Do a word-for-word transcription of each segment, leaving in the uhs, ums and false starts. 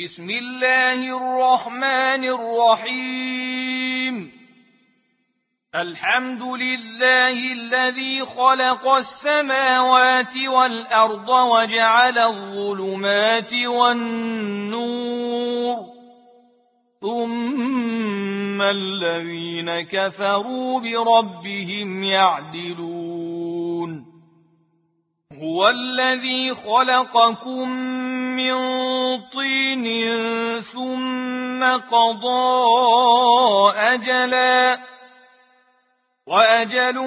بسم الله الرحمن الرحيم الحمد لله الذي خلق السماوات والأرض وجعل الظلمات والنور ثم الذين كفروا بربهم يعدلون هو الذي خلقكم من طين ثم قضى أجلا وأجل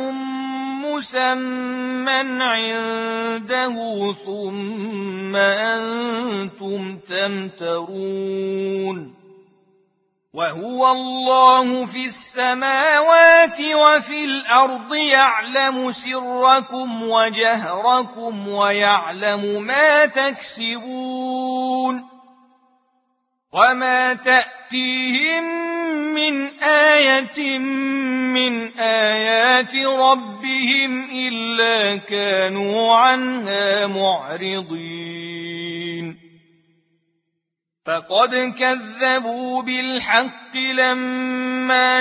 مسمى عنده ثم أنتم تمترون وهو الله في السماوات وفي الأرض يعلم سركم وجهركم ويعلم ما تكسبون وما تأتيهم من آية من آيات ربهم إلا كانوا عنها معرضين فقد كذبوا بالحق لما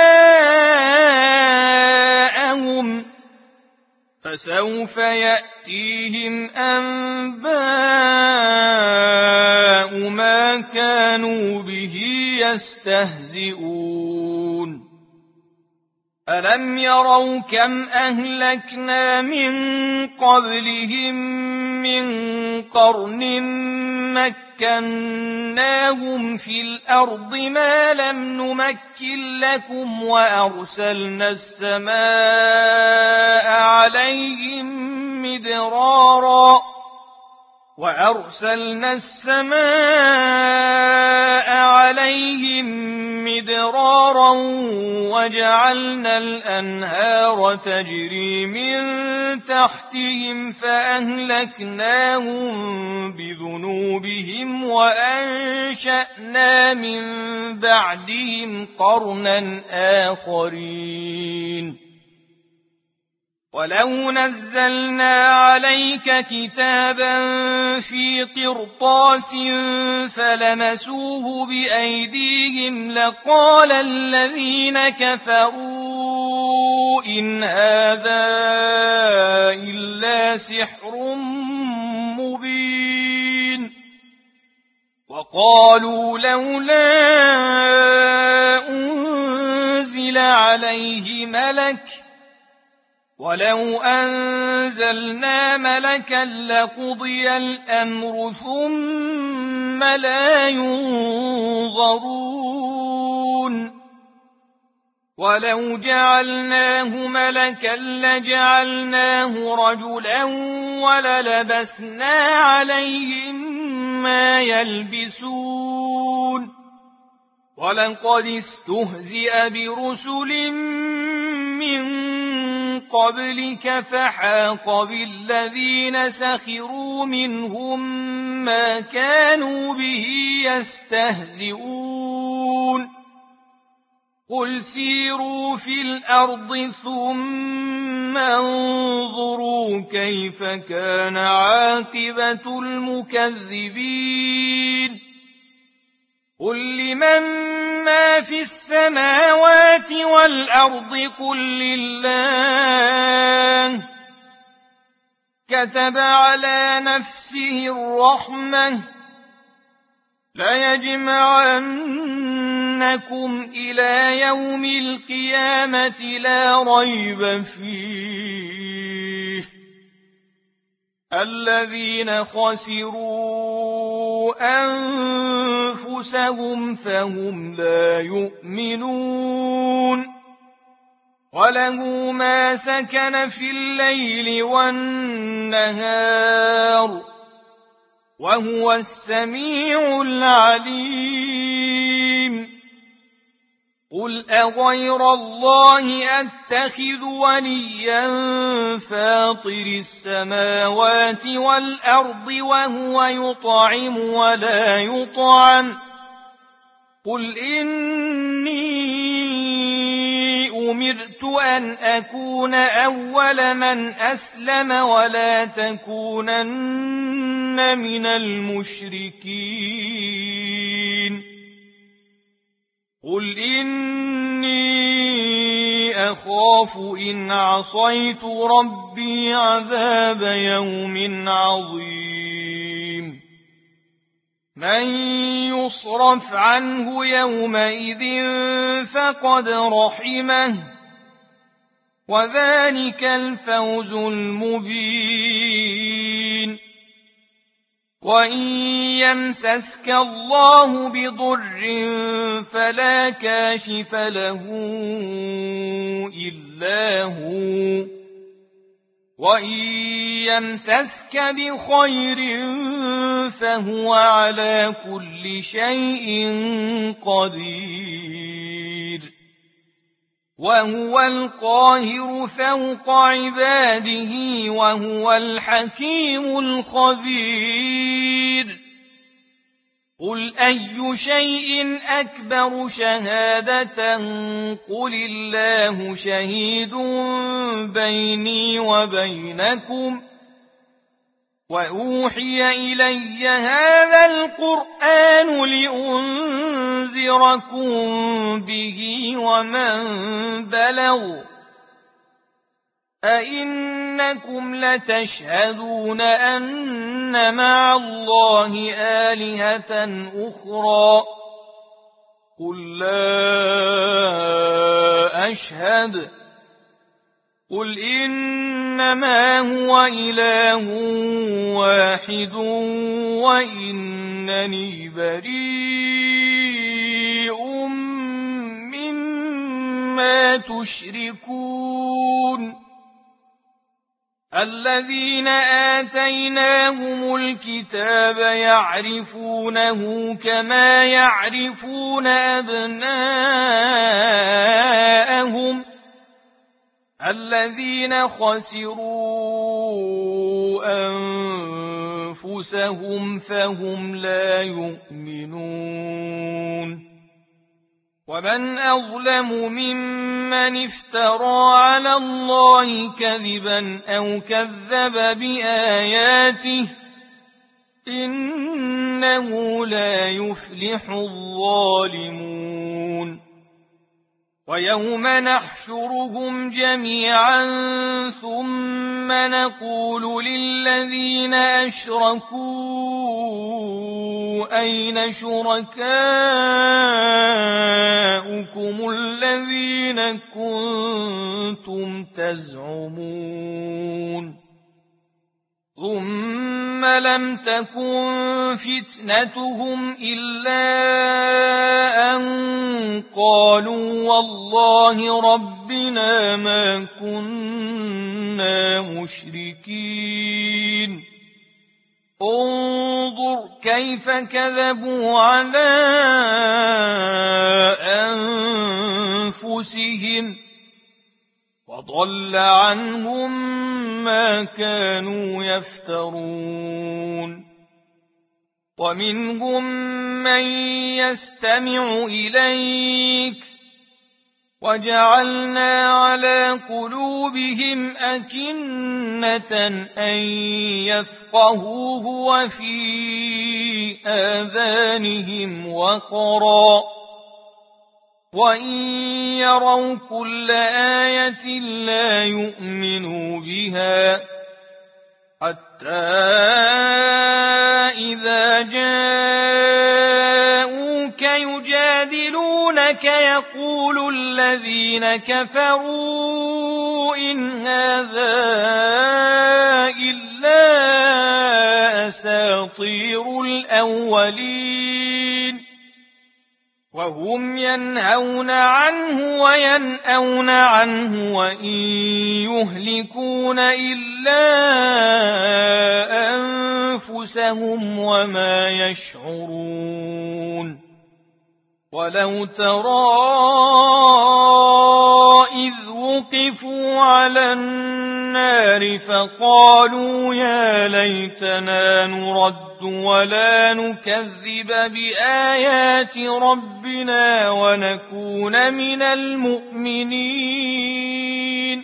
جاءهم فسوف يأتيهم أنباء ما كانوا به يستهزئون ألم يروا كم أهلكنا من قبلهم من قرن مكناهم في الأرض ما لم نمكن لكم وأرسلنا السماء عليهم مدرارا وأرسلنا السماء عليهم مدرارا وجعلنا الأنهار تجري من تحتهم فأهلكناهم بذنوبهم وأنشأنا من بعدهم قرنا آخرين ولو نزلنا عليك كتابا في قرطاس فلمسوه بأيديهم لقال الذين كفروا إن هذا إلا سحر مبين وقالوا لولا أنزل عليه ملك ولو أنزلنا ملكا لقضي الأمر ثم لا ينظرون ولو جعلناه ملكا لجعلناه رجلا وللبسنا عليهم ما يلبسون ولقد استهزئ برسل من قبلك فحاق بالذين سخروا منهم ما كانوا به يستهزئون قل سيروا في الأرض ثم انظروا كيف كان عاقبة المكذبين قل لمن ما في السماوات والأرض قل لله كتب على نفسه الرحمة ليجمعنكم إلى يوم القيامة لا ريب فيه الذين خسروا أنفسهم فهم لا يؤمنون وله ما سكن في الليل والنهار وهو السميع العليم قل أغير الله أتخذ وليا فاطر السماوات والأرض وهو يطعم ولا يطعم قل إني أمرت أن أكون أول من أسلم ولا تكونن من المشركين أخاف إن عصيت ربي عذاب يوم عظيم من يصرف عنه يومئذ فقد رحمه وذلك الفوز المبين وإن يمسسك الله بضر فلا كاشف له إلا هو وإن يمسسك بخير فهو على كل شيء قدير وهو القاهر فوق عباده وهو الحكيم الخبير قل أي شيء أكبر شهادة قل الله شهيد بيني وبينكم وأوحي إلي هذا القرآن لأنذركم به ومن بلغ أئنكم لتشهدون أن مع الله آلهة أخرى قل لا أشهد قل إنما هو إله واحد وإنني بريء مما تشركون الذين آتيناهم الكتاب يعرفونه كما يعرفون أبناءهم الذين خسروا أنفسهم فهم لا يؤمنون ومن أظلم ممن افترى على الله كذبا أو كذب بآياته إنه لا يفلح الظالمون ويوم نحشرهم جميعا ثم نقول للذين أشركوا أين شركاؤكم الذين كنتم تزعمون ثم لم تكن فتنتهم إلا أن قالوا والله ربنا ما كنا مشركين انظر كيف كذبوا على أنفسهم وضل عنهم ما كانوا يفترون ومنهم من يستمع إليك وجعلنا على قلوبهم أكنة أن يفقهوه وفي آذانهم وقرا وإن يروا كل آية لا يؤمنوا بها حتى إذا جاءوك يجادلونك يقول الذين كفروا إن هذا إلا أساطير الأولين وهم ينهون عنه وينأون عنه وإن يهلكون إلا أنفسهم وما يشعرون ولو ترى إذ وقفوا على النار فقالوا يا ليتنا نرد ولا نكذب بآيات ربنا ونكون من المؤمنين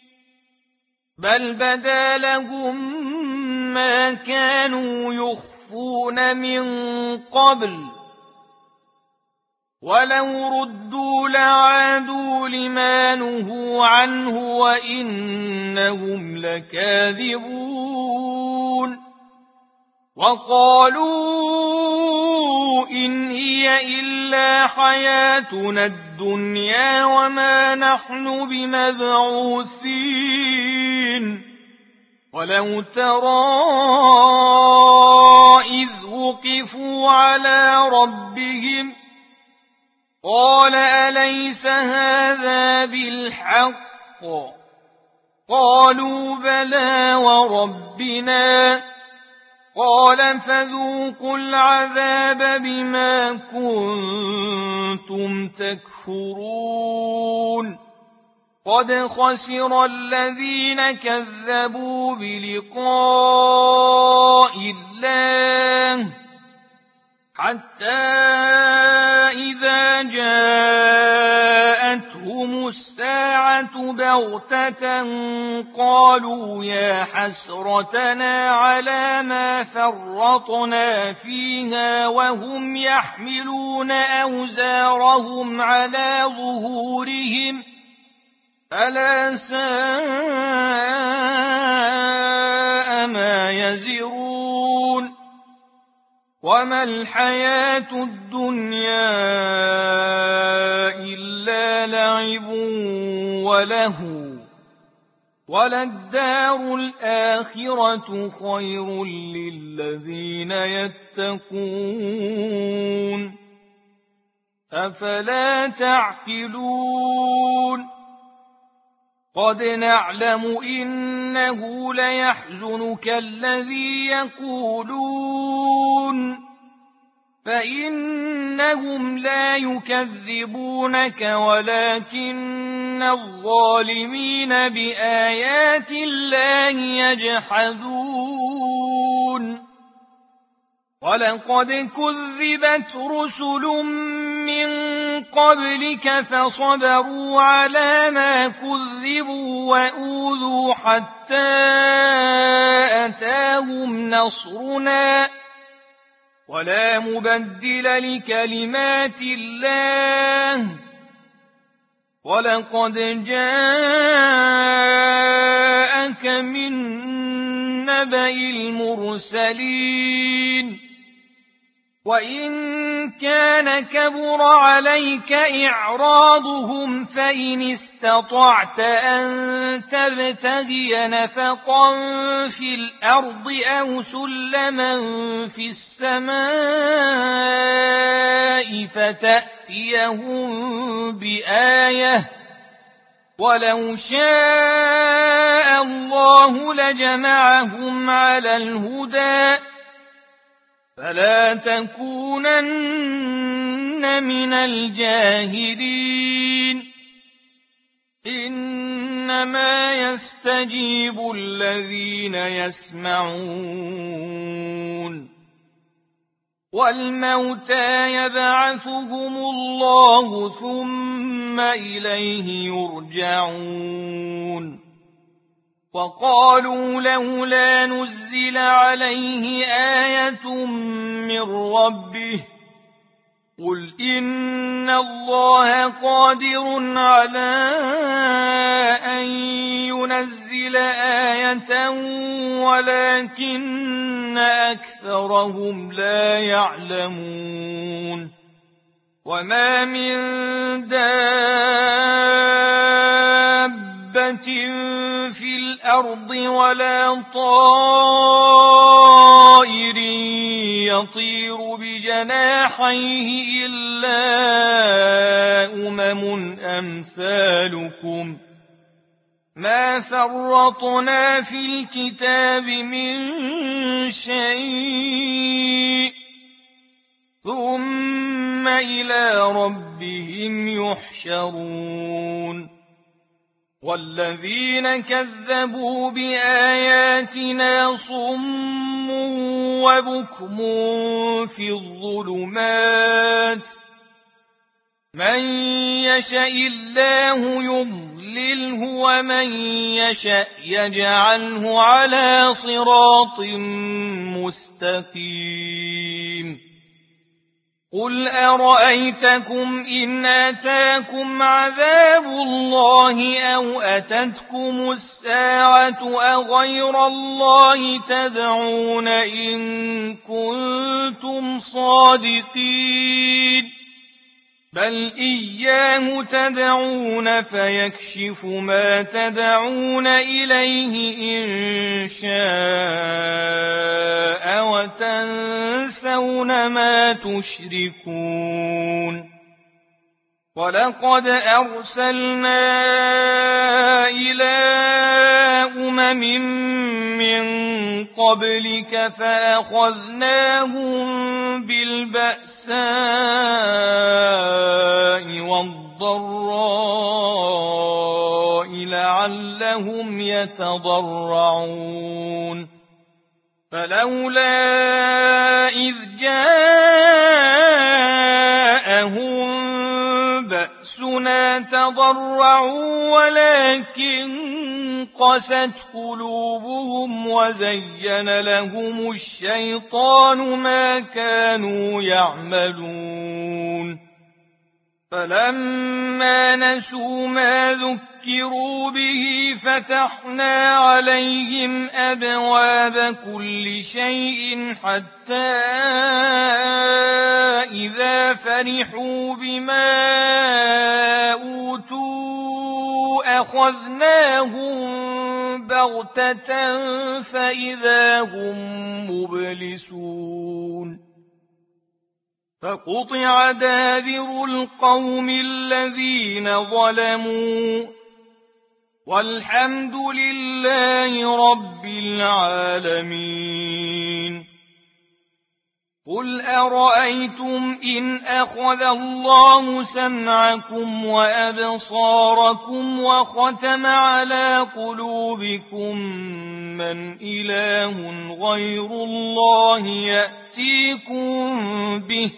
بل بدا لهم ما كانوا يخفون من قبل ولو ردوا لعادوا لما نهوا عنه وإنهم لكاذبون وقالوا إن هي إلا حياتنا الدنيا وما نحن بمبعوثين ولو ترى إذ وقفوا على ربهم قال أليس هذا بالحق قالوا بلى وربنا قال فذوقوا العذاب بما كنتم تكفرون قد خسر الذين كذبوا بلقاء الله حتى إذا جاءتهم الساعة بغتة قالوا يا حسرتنا على ما فرطنا فيها وهم يحملون أوزارهم على ظهورهم ألا ساء ما يزرون وما الحياة الدنيا إلا لعب وله وللدار الآخرة خير للذين يتقون أفلا تعقلون قد نعلم إنه ليحزنك الذي يقولون فإنهم لا يكذبونك ولكن الظالمين بآيات الله يجحدون ولقد كذبت رسل من قبلك فصبروا على ما كذبوا وأوذوا حتى أتاهم نصرنا ولا مبدل لكلمات الله ولقد جاءك من نبأ المرسلين وإن كان كبر عليك إعراضهم فإن استطعت أن تبتغي نفقا في الأرض أو سلما في السماء فتأتيهم بآية ولو شاء الله لجمعهم على الهدى فلا تكونن من الجاهلين إنما يستجيب الذين يسمعون والموتى يبعثهم الله ثم إليه يرجعون وقالوا لولا نزل عليه آية من ربه قل إن الله قادر على أن ينزل آية ولكن أكثرهم لا يعلمون وما من دابة في الأرض ولا طائر يطير بجناحيه إلا أمم أمثالكم ما فرطنا في الكتاب من شيء ثم إلى ربهم يحشرون والذين كذبوا بآياتنا صم وبكم في الظلمات من يشاء الله يضلله ومن يشاء يجعله على صراط مستقيم قل أرأيتكم إن أتاكم عذاب الله أو أتتكم الساعة أغير الله تدعون إن كنتم صادقين بل إياه تدعون فيكشف ما تدعون إليه إن شاء وتنسون ما تشركون ولقد أرسلنا إلى أمم من قبلك فأخذناهم بالبأساء والضراء لعلهم يتضرعون فلولا إذ جاءهم بأسنا تضرعوا ولكن قست قلوبهم وزين لهم الشيطان ما كانوا يعملون فلما نسوا ما ذكروا به فتحنا عليهم أبواب كل شيء حتى إذا فرحوا بما أوتوا أخذناهم بغتة فإذا هم مبلسون فقطع دابر القوم الذين ظلموا والحمد لله رب العالمين قل أرأيتم إن أخذ الله سمعكم وأبصاركم وختم على قلوبكم من إله غير الله يأتيكم به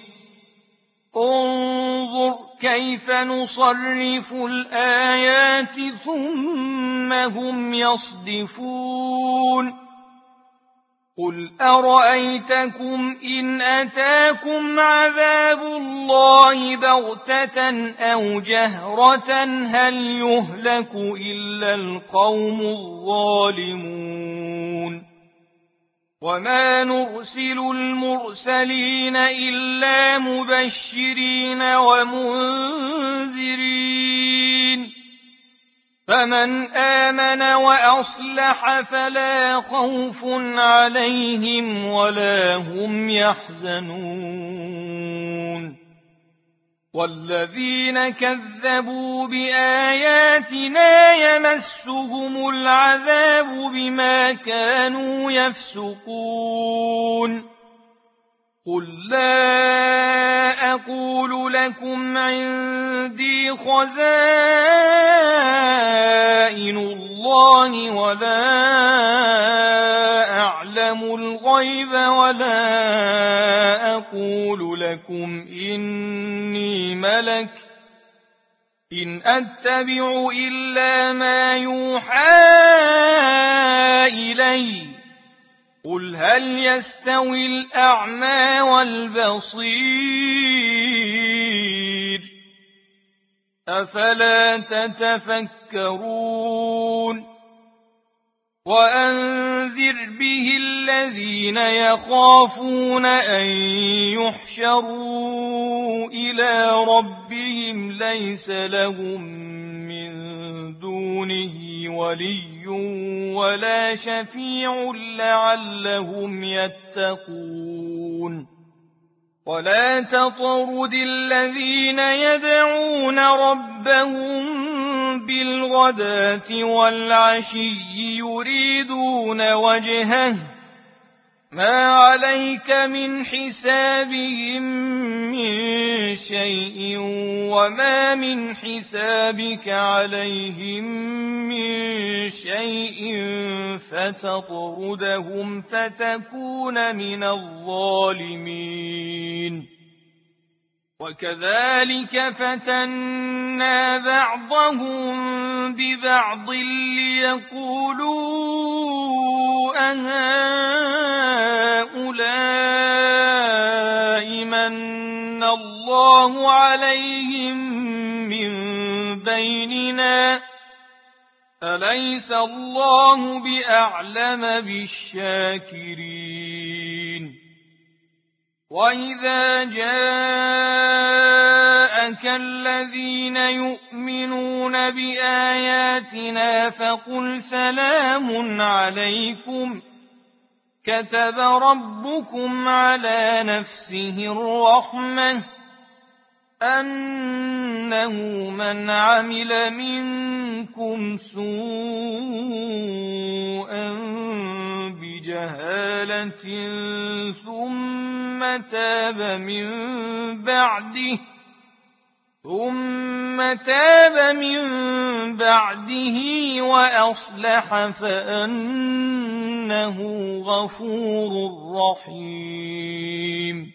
انظر كيف نصرف الآيات ثم هم يصدفون قل أرأيتكم إن أتاكم عذاب الله بغتة أو جهرة هل يهلك إلا القوم الظالمون وما نرسل المرسلين إلا مبشرين ومنذرين فمن آمن وأصلح فلا خوف عليهم ولا هم يحزنون والذين كذبوا بآياتنا يمسهم العذاب بما كانوا يفسقون قل لا أقول لكم عندي خزائن الله ولا أعلم الغيب ولا أقول لكم إني ملك إن أتبع إلا ما يوحى إلي قل هل يستوي الأعمى والبصير أفلا تتفكرون وأنذر به الذين يخافون أن يحشروا إلى ربهم ليس لهم من دونه ولي ولا شفيع لعلهم يتقون ولا تطرد الذين يدعون ربهم بالغداة والعشي يريدون وجهه ما عليك من حسابهم من شيء وما من حسابك عليهم من شيء فتطردهم فتكون من الظالمين وكذلك فتنا بعضهم ببعض ليقولوا أهؤلاء من الله عليهم من بيننا أليس الله بأعلم بالشاكرين وإذا جاءك الذين يؤمنون بآياتنا فقل سلام عليكم كتب ربكم على نفسه الرحمة أنه من عمل منكم سوءا بجهالة ثم تاب من بعده ثم تاب من بعده وأصلح فأنه غفور رحيم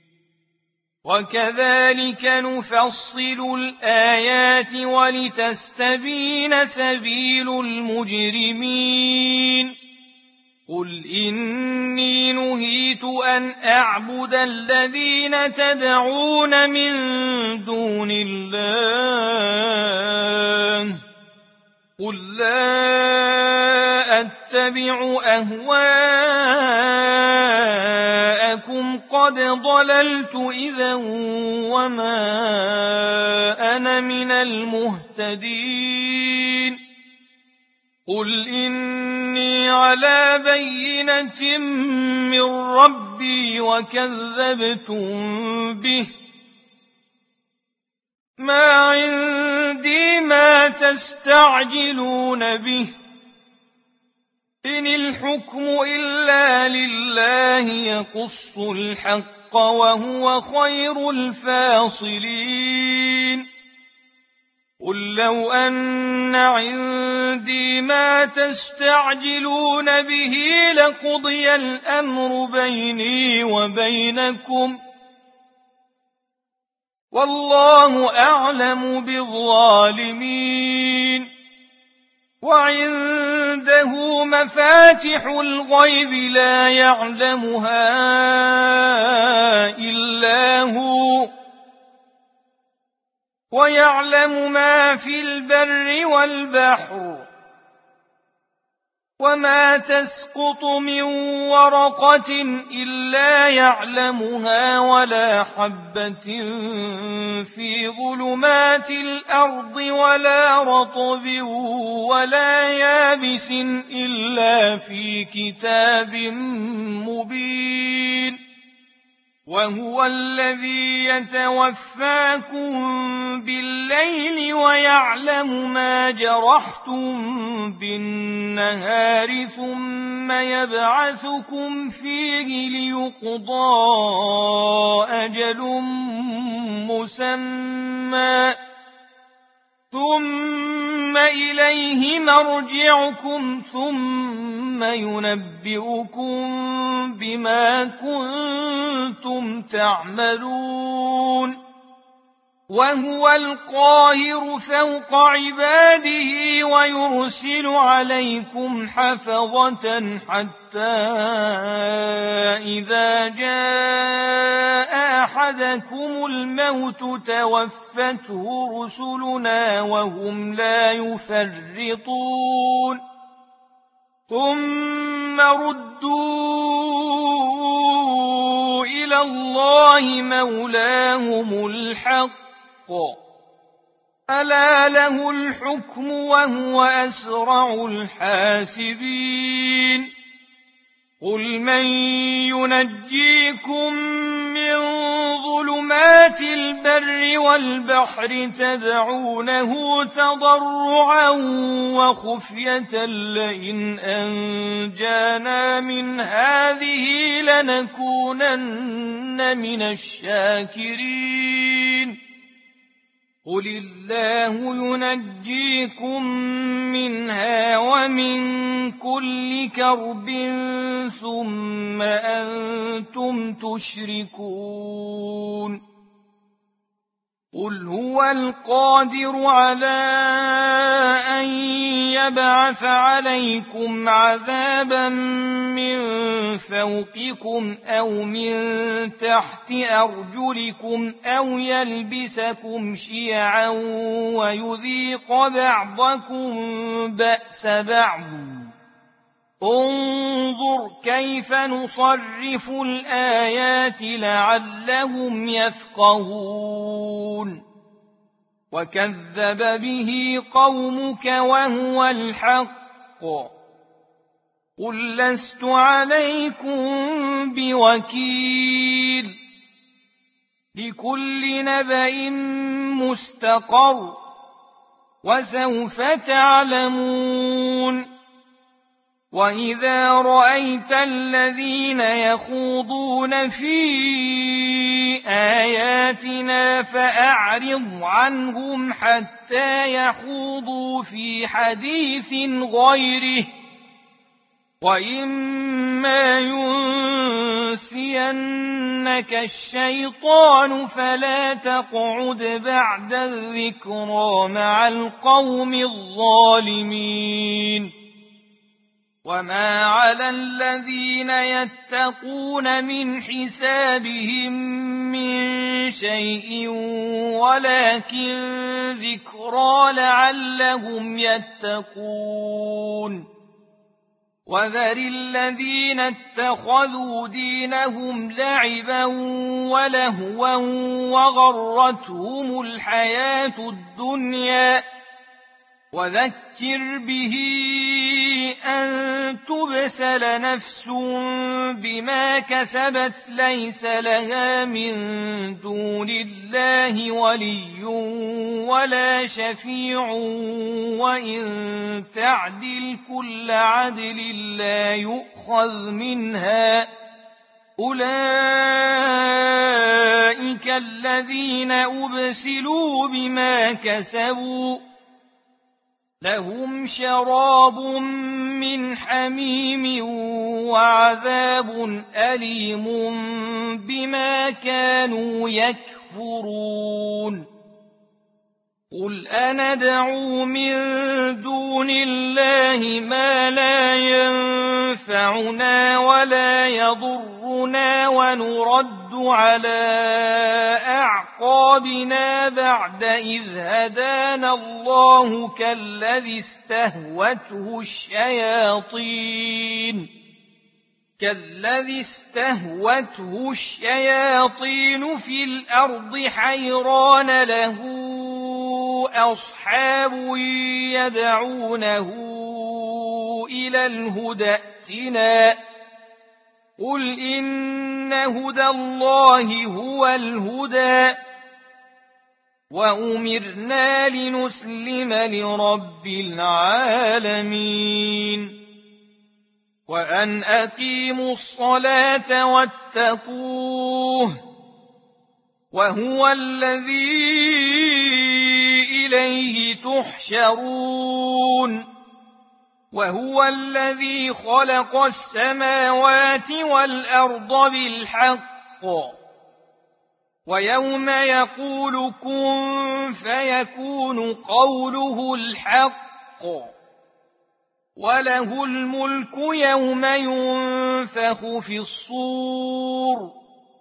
وكذلك نفصل الآيات ولتستبين سبيل المجرمين قل إني نهيت أن أعبد الذين تدعون من دون الله قل لا أتبع أهواءكم قد ضللت إذا وما أنا من المهتدين قل إني على بينة من ربي وكذبتم به ما عندي ما تستعجلون به إن الحكم إلا لله يقص الحق وهو خير الفاصلين قل لو أن عندي ما تستعجلون به لقضي الأمر بيني وبينكم والله أعلم بالظالمين وعنده مفاتح الغيب لا يعلمها إلا هو ويعلم ما في البر والبحر وما تسقط من ورقة إلا يعلمها ولا حبة في ظلمات الأرض ولا رطب ولا يابس إلا في كتاب مبين وهو الذي يتوفاكم بالليل ويعلم ما جرحتم بالنهار ثم يبعثكم فيه ليقضى أجل مسمى ثم إليه مرجعكم ثم ينبئكم بما كنتم تعملون وهو القاهر فوق عباده ويرسل عليكم حفظة حتى إذا جاء أحدكم الموت توفته رسلنا وهم لا يفرطون ثم ردوا إلى الله مولاهم الحق ألا له الحكم وهو أسرع الحاسبين قل من ينجيكم من ظلمات البر والبحر تدعونه تضرعا وخفية لئن أنجانا من هذه لنكونن من الشاكرين قل الله ينجيكم منها ومن كل كرب ثم أنتم تشركون قل هو القادر على أن يبعث عليكم عذابا من فوقكم أو من تحت أرجلكم أو يلبسكم شيعا ويذيق بعضكم بأس بعض انظر كيف نصرف الآيات لعلهم يفقهون وكذب به قومك وهو الحق قل لست عليكم بوكيل لكل نبأ مستقر وسوف تعلمون وإذا رأيت الذين يخوضون في آياتنا فأعرض عنهم حتى يخوضوا في حديث غيره وإما ينسينك الشيطان فلا تقعد بعد الذكرى مع القوم الظالمين وما على الذين يتقون من حسابهم من شيء ولكن ذكرى لعلهم يتقون وذر الذين اتخذوا دينهم لعبا ولهوا وغرتهم الحياة الدنيا وذكر به أن تبسل نفس بما كسبت ليس لها من دون الله ولي ولا شفيع وإن تعدل كل عدل لا يؤخذ منها أولئك الذين أبسلوا بما كسبوا لهم شراب من حميم وعذاب أليم بما كانوا يكفرون قل أندعو من دون الله ما لا ينفعنا ولا يضرنا ونرد على أعقابنا بعد إذ هدانا الله كالذي استهوته الشياطين كالذي استهوته الشياطين في الأرض حيران له أصحاب يدعونه إلى الهدى ائتنا قل إن هدى الله هو الهدى وأمرنا لنسلم لرب العالمين وأن أقيموا الصلاة واتقوه وهو الذي إليه تحشرون وهو الذي خلق السماوات والأرض بالحق ويوم يقول كن فيكون قوله الحق وله الملك يوم ينفخ في الصور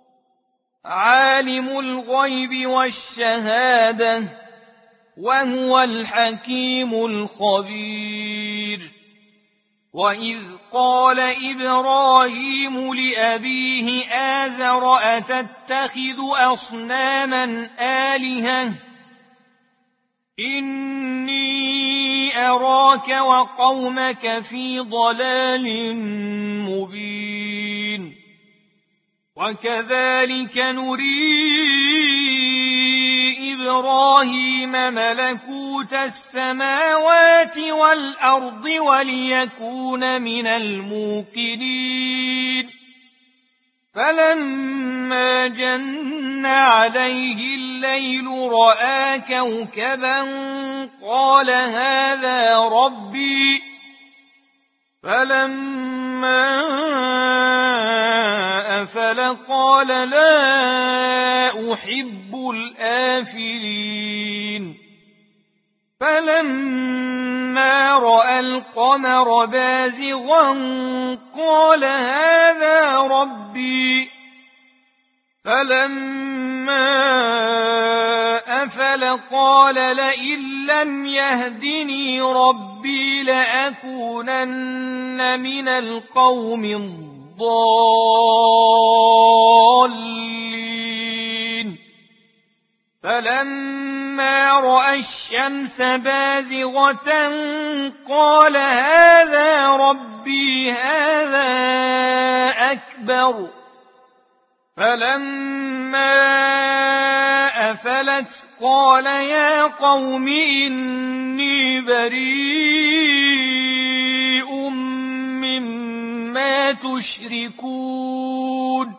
عالم الغيب والشهادة وهو الحكيم الخبير وإذ قال إبراهيم لأبيه آزر أتتخذ أصناما آلهة إني أراك وقومك في ضلال مبين وكذلك نري إبراهيم ملكوت السماوات والأرض وليكون من الموقنين فلما جن عليه الليل رأى كوكبا قال هذا ربي فلما أفل قال لا أحب الآفلين فلما رأى القمر بازغا قال هذا ربي فلما أفل قال لئن لم يهدني ربي لأكونن من القوم الضالين فلما رأى الشمس بازغة قال هذا ربي هذا أكبر فلما أفلت قال يا قوم إني بريء مما تشركون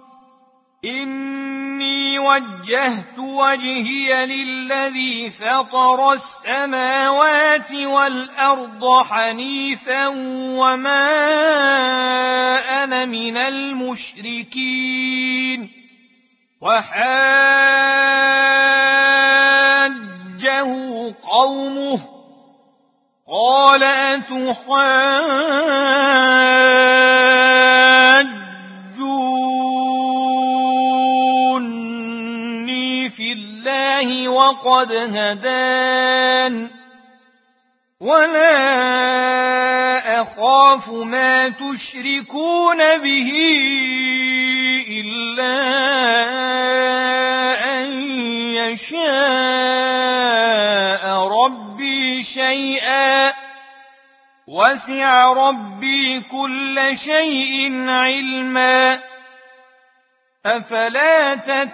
إني وجهت وجهي للذي فطر السماوات والأرض حنيفا وما أنا من المشركين وحاجه قومه قال أتحاجوني في الله وقد هدان ولا أخاف ما تشركون به إلا أن يشاء ربي شيئا وسع ربي كل شيء علما أفلا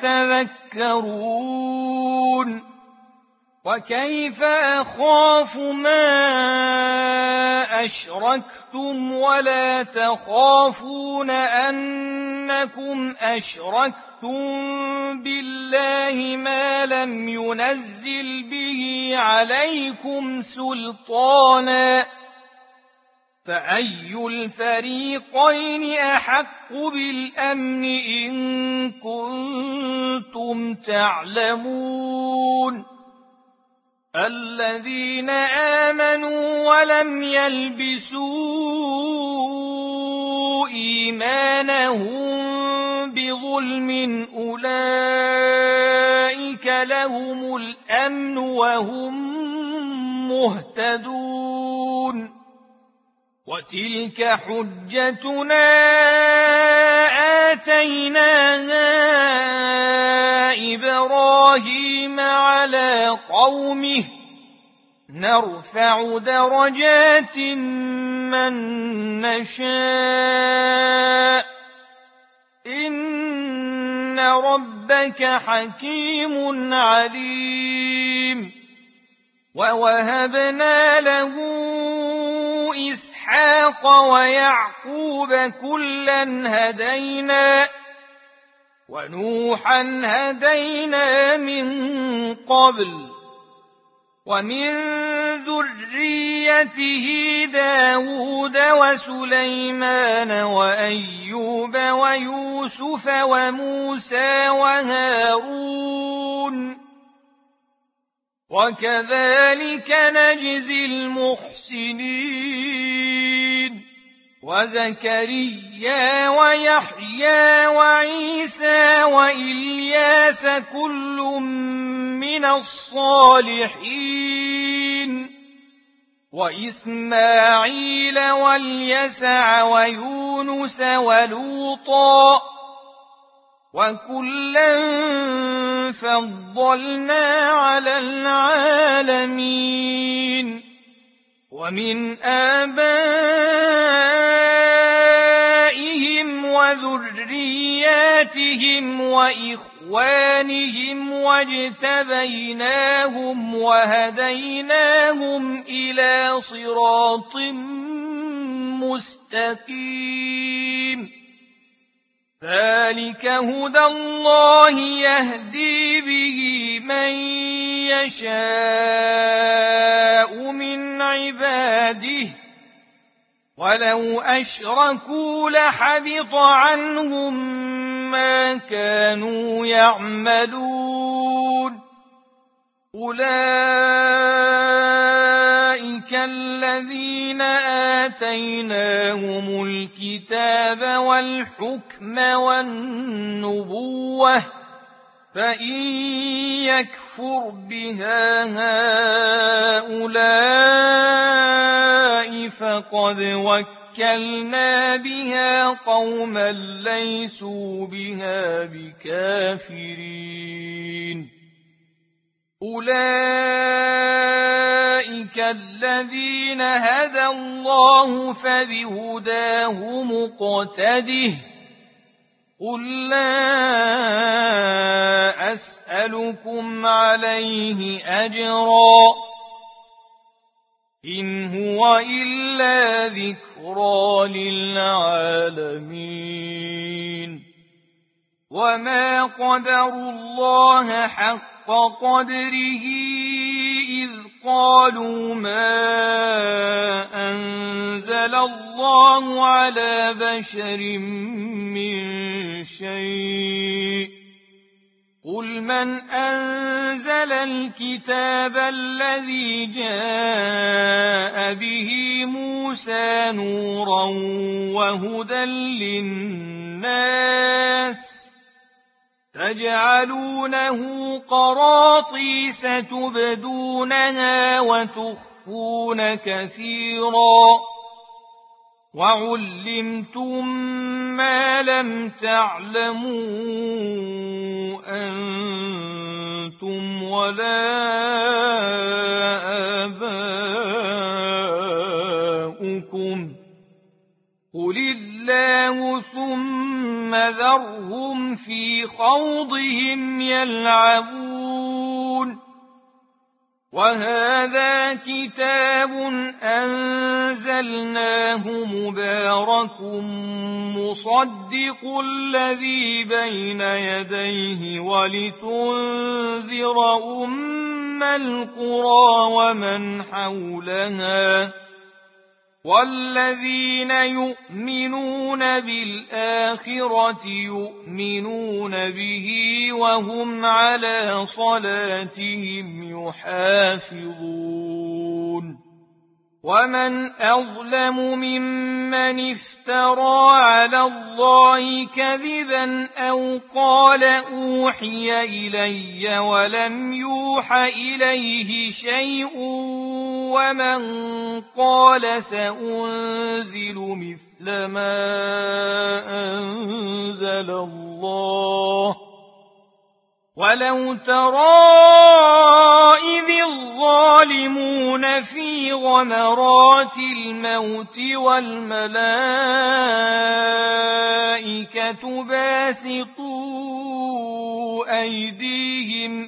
تتذكرون وكيف أخاف ما أشركتم ولا تخافون أنكم أشركتم بالله ما لم ينزل به عليكم سلطانا فأي الفريقين أحق بالأمن إن كنتم تعلمون الذين آمنوا ولم يلبسوا إيمانهم بظلم أولئك لهم الأمن وهم مهتدون وتلك حجتنا آتيناها إبراهيم على قومه نرفع درجات من نشاء إن ربك حكيم عليم ووهبنا له إسحاق ويعقوب كلا هدينا ونوحا هدينا من قبل ومن ذريته داود وسليمان وأيوب ويوسف وموسى وهارون وكذلك نجزي المحسنين وزكريا ويحيى وعيسى وإلياس كل من الصالحين وإسماعيل واليسع ويونس ولوطا وكلا فضلنا على العالمين ومن آبائهم وذرياتهم وإخوانهم واجتبيناهم وهديناهم إلى صراط مستقيم ذلك هدى الله يهدي به من يشاء من عباده ولو أشركوا لحبط عنهم ما كانوا يعملون أولئك الذين آتيناهم الكتاب والحكم والنبوة فإن يكفر بها هؤلاء فقد وكلنا بها قوما ليسوا بها بكافرين أولئك الذين هدى الله فبهداه مقتده قل لا أسألكم عليه أجرا إن هو إلا ذكرى للعالمين وما قدروا الله حق قدره إذ قالوا ما أنزل الله على بشر من شيء قل من أنزل الكتاب الذي جاء به موسى نورا وهدى للناس تجعلونه قراطيس تبدونها وتخفون كثيرا وعلمتم ما لم تعلموا أنتم ولا آباؤكم قل الله ثم ذرهم في خوضهم يلعبون وهذا كتاب أنزلناه مبارك مصدق الذي بين يديه ولتنذر أم القرى ومن حولها والذين يؤمنون بالآخرة يؤمنون به وهم على صلاتهم يحافظون ومن أظلم ممن افترى على الله كذبا أو قال أوحي إلي ولم يوح إليه شيء ومن قال سأنزل مثل ما أنزل الله ولو ترى إذ الظالمون في غمرات الموت والملائكة باسطوا أيديهم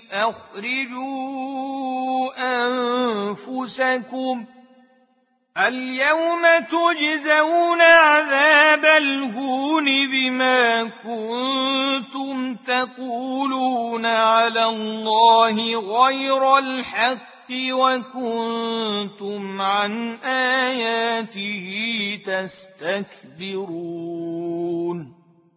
أخرجوا أنفسكم اليوم تجزون عذاب الهون بما كنتم تقولون على الله غير الحق وكنتم عن آياته تستكبرون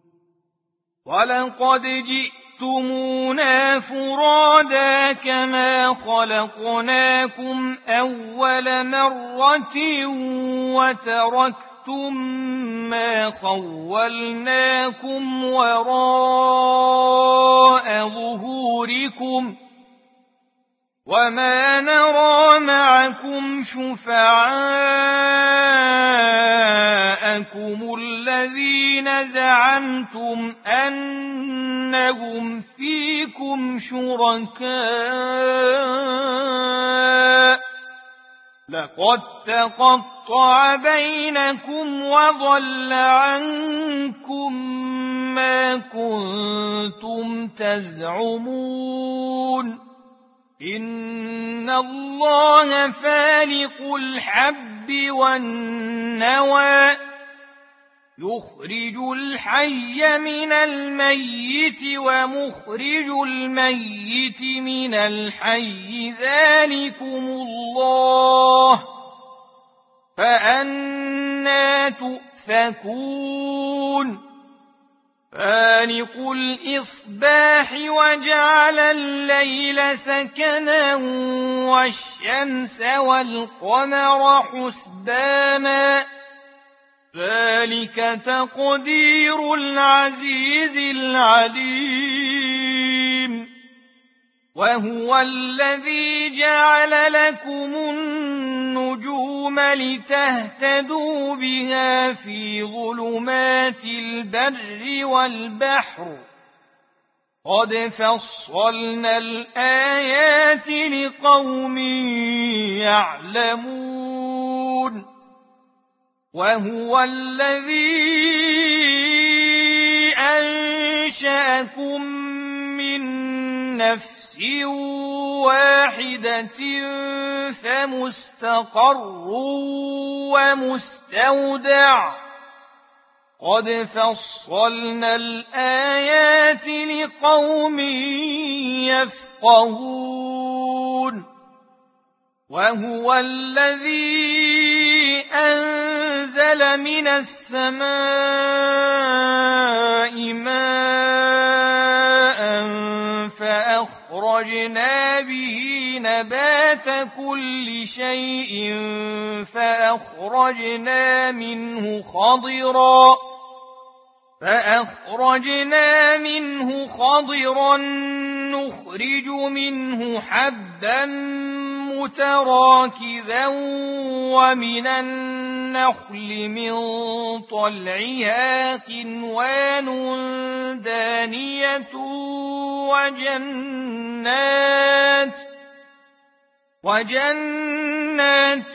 ولقد جئتمونا فرادا كما خلقناكم أول مرة وتركتم ما خولناكم وراء ظهوركم وما نرى معكم شفعاءكم الذين زعمتم أنهم فيكم شركاء لقد تقطع بينكم وضل عنكم ما كنتم تزعمون إن الله فالق الحب والنوى يخرج الحي من الميت ومخرج الميت من الحي ذلكم الله فأنى تؤفكون فالق الإصباح وجعل الليل سكنا والشمس والقمر حسبانا ذلك تقدير العزيز العليم وهو الذي جعل لكم النجوم لتهتدوا بها في ظلمات البر والبحر قد فصلنا الآيات لقوم يعلمون وهو الذي أنشأكم من نفس واحدة فمستقر ومستودع قد فصلنا الآيات لقوم يفقهون وهو الذي أنزل من السماء ماء فأخرجنا به نبات كل شيء فأخرجنا منه خضرا فأخرجنا منه خضرا نخرج منه حبا متراكبا ومن النخل من طلعها قنوان دانية وجنات وجنات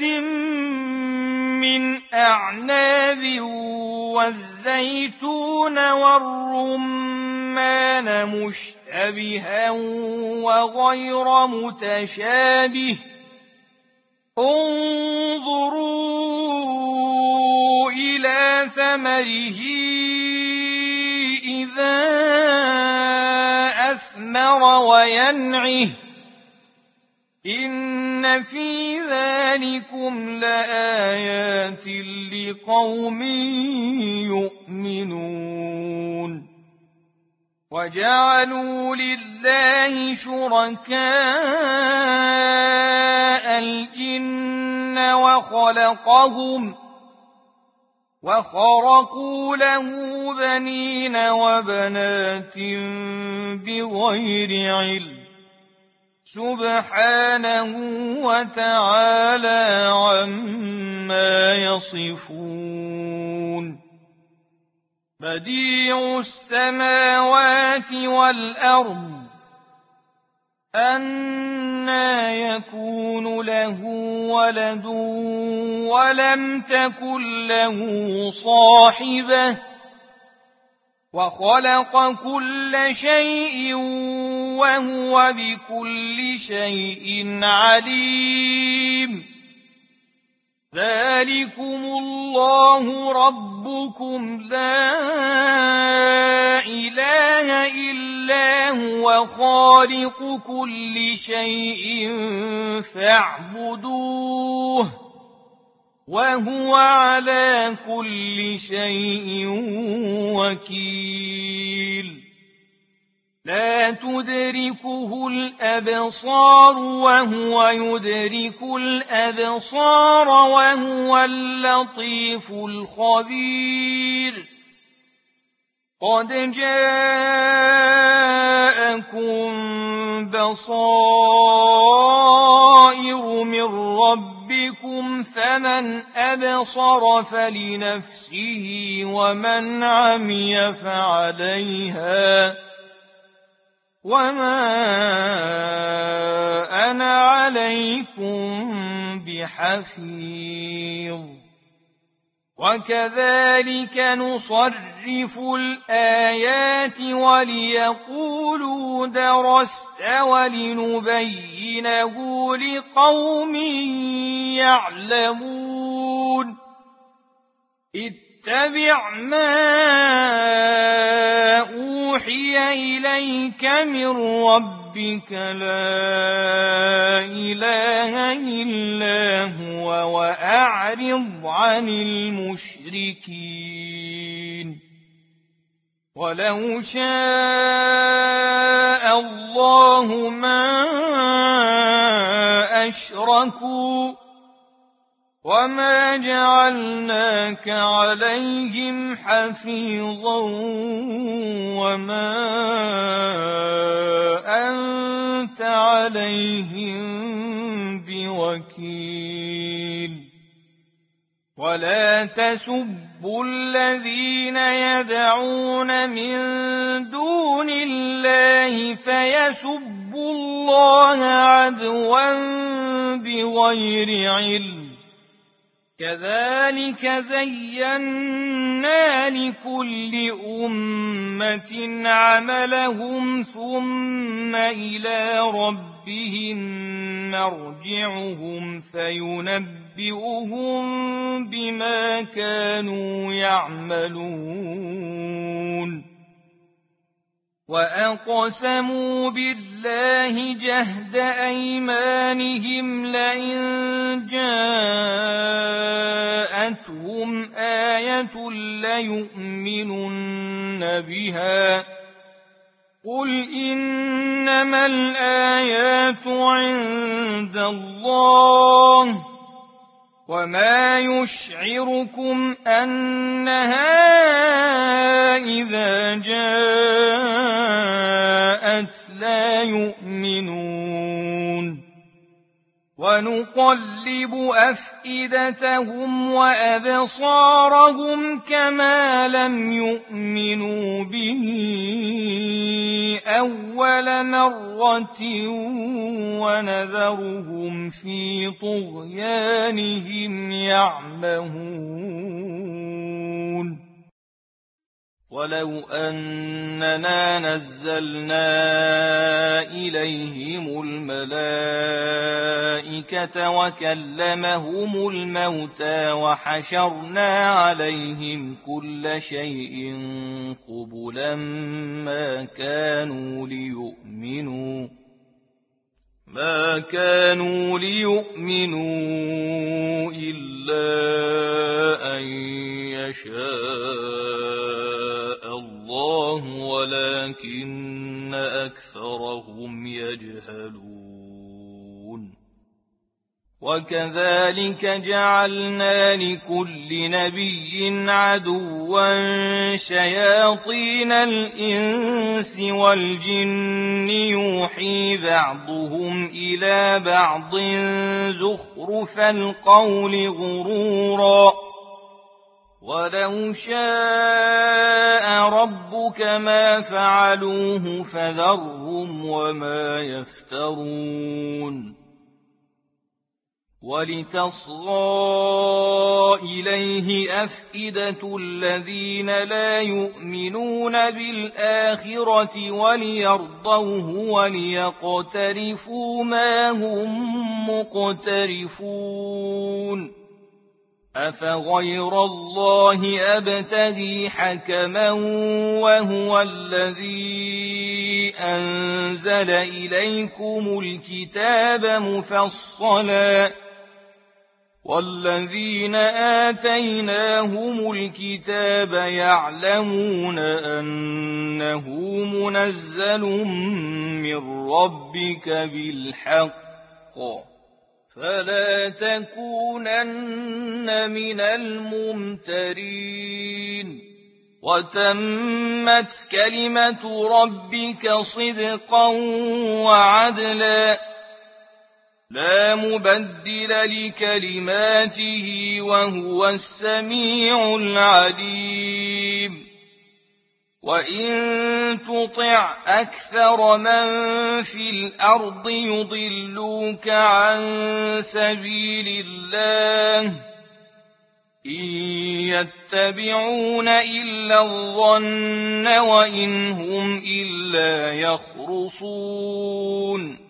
من أعناب والزيتون والرمان مشتبها وغير متشابه انظروا إلى ثمره إذا أثمر وينعه إن في ذلكم لآيات لقوم يؤمنون وجعلوا لله شركاء الجن وخلقهم وخرقوا له بنين وبنات بغير علم سبحانه وتعالى عما يصفون بديع السماوات والأرض أنى يكون له ولد ولم تكن له صاحبة وخلق كل شيء وهو بكل شيء عليم ذلكم الله ربكم لا إله إلا هو خالق كل شيء فاعبدوه وهو على كل شيء وكيل لا تدركه الأبصار وهو يدرك الأبصار وهو اللطيف الخبير قد جاءكم بصائر من ربكم فمن أبصر فلنفسه ومن عمي فعليها وما أنا عليكم بحفيظ وكذلك نصرف الآيات وليقولوا درست ولنبينه لقوم يعلمون اتبع ما أوحي إليك من ربك لا إله إلا هو وأعرض عن المشركين ولو شاء الله ما أشركوا وما جعلناك عليهم حفيظا وما أنت عليهم بوكيل ولا تسبوا الذين يدعون من دون الله فيسبوا الله عدوا بغير علم كذلك زينا لكل أمة عملهم ثم إلى ربهم مرجعهم فينبئهم بما كانوا يعملون وأقسموا بالله جهد أيمانهم لئن جاءتهم آية ليؤمنن بها قل إنما الآيات عند الله وما يشعركم أنها إذا جاءت لا يؤمنون ونقلب أفئدتهم وأبصارهم كما لم يؤمنوا به أول مرة ونذرهم في طغيانهم يعمهون ولو أننا نزلنا إليهم الملائكة وكلمهم الموتى وحشرنا عليهم كل شيء قبلا ما كانوا ليؤمنوا ما كانوا ليؤمنوا إلا أن يشاء الله ولكن أكثرهم يجهلون وكذلك جعلنا لكل نبي عدوا شياطين الإنس والجن يوحي بعضهم إلى بعض زخرف القول غرورا ولو شاء ربك ما فعلوه فذرهم وما يفترون ولتصغى إليه أفئدة الذين لا يؤمنون بالآخرة وليرضوه وليقترفوا ما هم مقترفون أفغير الله أبتغي حكما وهو الذي أنزل إليكم الكتاب مفصلا والذين آتيناهم الكتاب يعلمون أنه منزل من ربك بالحق فلا تكونن من الممترين وتمت كلمة ربك صدقا وعدلا لا مبدل لكلماته وهو السميع العليم وإن تطع أكثر من في الأرض يضلوك عن سبيل الله إن يتبعون إلا الظن وإن هم إلا يخرصون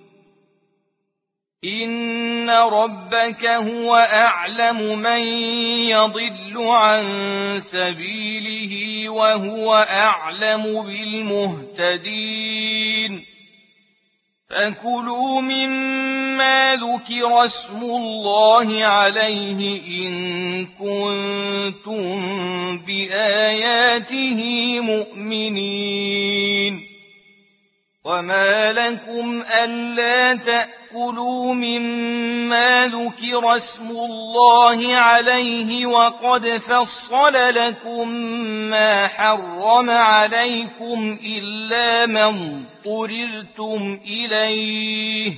إن ربك هو أعلم من يضل عن سبيله وهو أعلم بالمهتدين فكلوا مما ذكر اسم الله عليه إن كنتم بآياته مؤمنين وما لكم ألا تأكلوا مما ذكر اسم الله عليه وقد فصل لكم ما حرم عليكم إلا ما اضطررتم إليه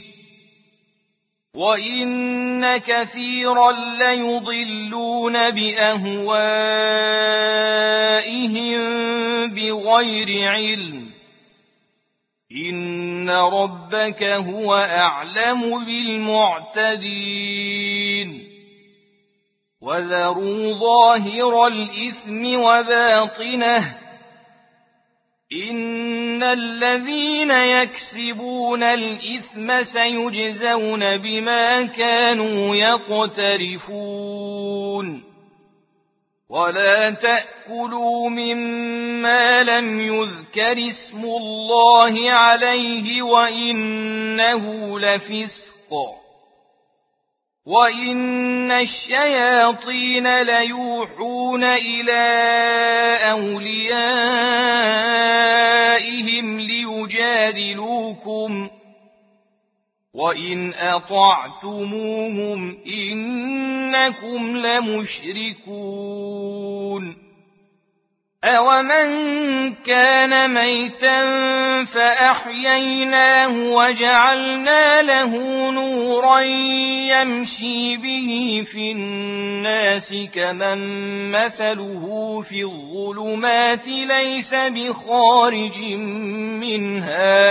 وإن كثيرا ليضلون بأهوائهم بغير علم إن ربك هو أعلم بالمعتدين وذروا ظاهر الإثم وباطنه إن الذين يكسبون الإثم سيجزون بما كانوا يقترفون ولا تأكلوا مما لم يذكر اسم الله عليه وإنه لفسق وإن الشياطين ليوحون إلى أوليائهم ليجادلوكم وإن أطعتموهم إنكم لمشركون أومن كان ميتا فأحييناه وجعلنا له نورا يمشي به في الناس كمن مثله في الظلمات ليس بخارج منها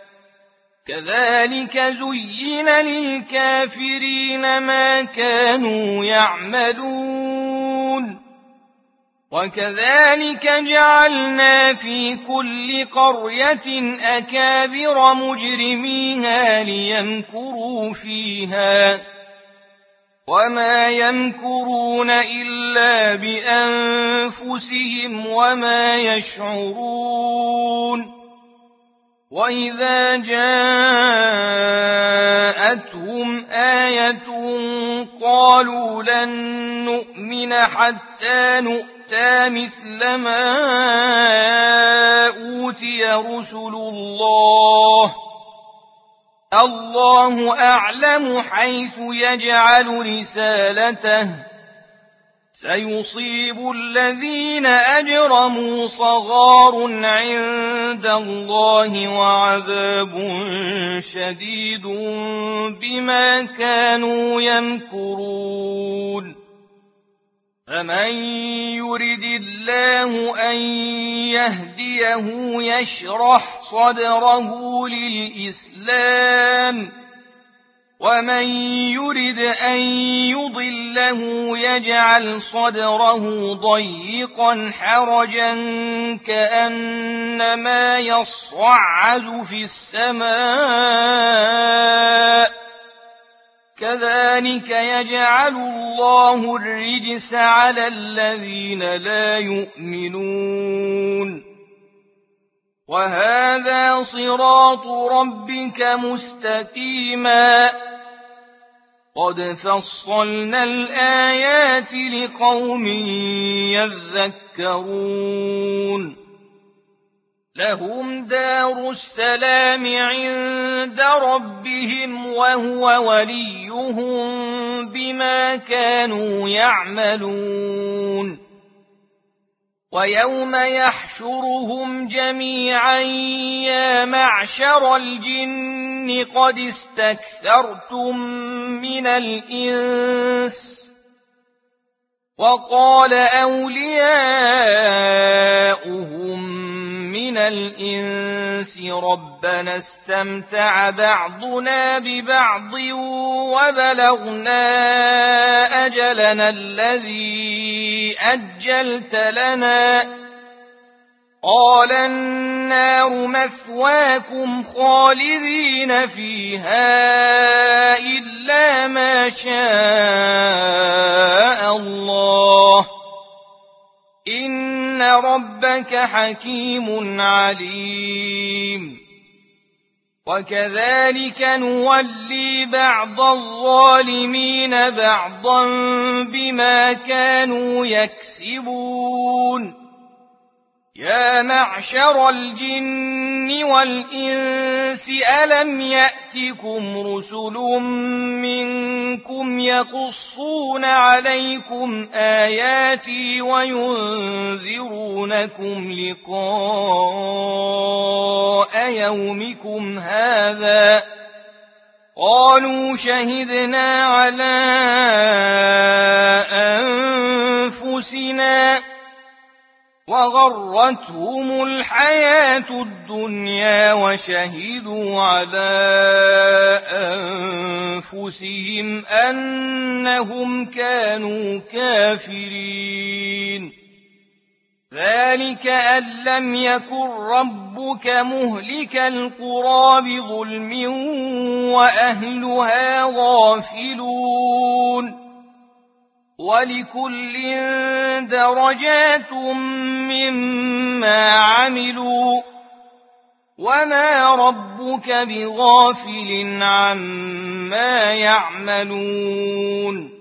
كذلك زين للكافرين ما كانوا يعملون وكذلك جعلنا في كل قرية أكابر مجرميها ليمكروا فيها وما يمكرون إلا بأنفسهم وما يشعرون وإذا جاءتهم آية قالوا لن نؤمن حتى نؤتى مثل ما أوتي رسل الله الله أعلم حيث يجعل رسالته سيصيب الذين أجرموا صغار عند الله وعذاب شديد بما كانوا يمكرون فمن يرد الله أن يهديه يشرح صدره للإسلام ومن يرد أن يضله يجعل صدره ضيقا حرجا كأنما يصعد في السماء كذلك يجعل الله الرجس على الذين لا يؤمنون وهذا صراط ربك مستقيما قد فصلنا الآيات لقوم يذكرون لهم دار السلام عند ربهم وهو وليهم بما كانوا يعملون ويوم يحشرهم جميعا يا معشر الجن قد استكثرتم من الإنس وقال أولياؤهم من الإنس ربنا استمتع بعضنا ببعض وبلغنا أجلنا الذي أجلت لنا قال النار مثواكم خالدين فيها إلا ما شاء الله إن ربك حكيم عليم وكذلك نولي بعض الظالمين بعضا بما كانوا يكسبون يا معشر الجن والإنس ألم يأتكم رسل منكم يقصون عليكم آياتي وينذرونكم لقاء يومكم هذا قالوا شهدنا على أنفسنا وغرتهم الحياة الدنيا وشهدوا على أنفسهم أنهم كانوا كافرين ذلك أن لم يكن ربك مهلك القرى بظلم وأهلها غافلون ولكل درجات مما عملوا وما ربك بغافل عما يعملون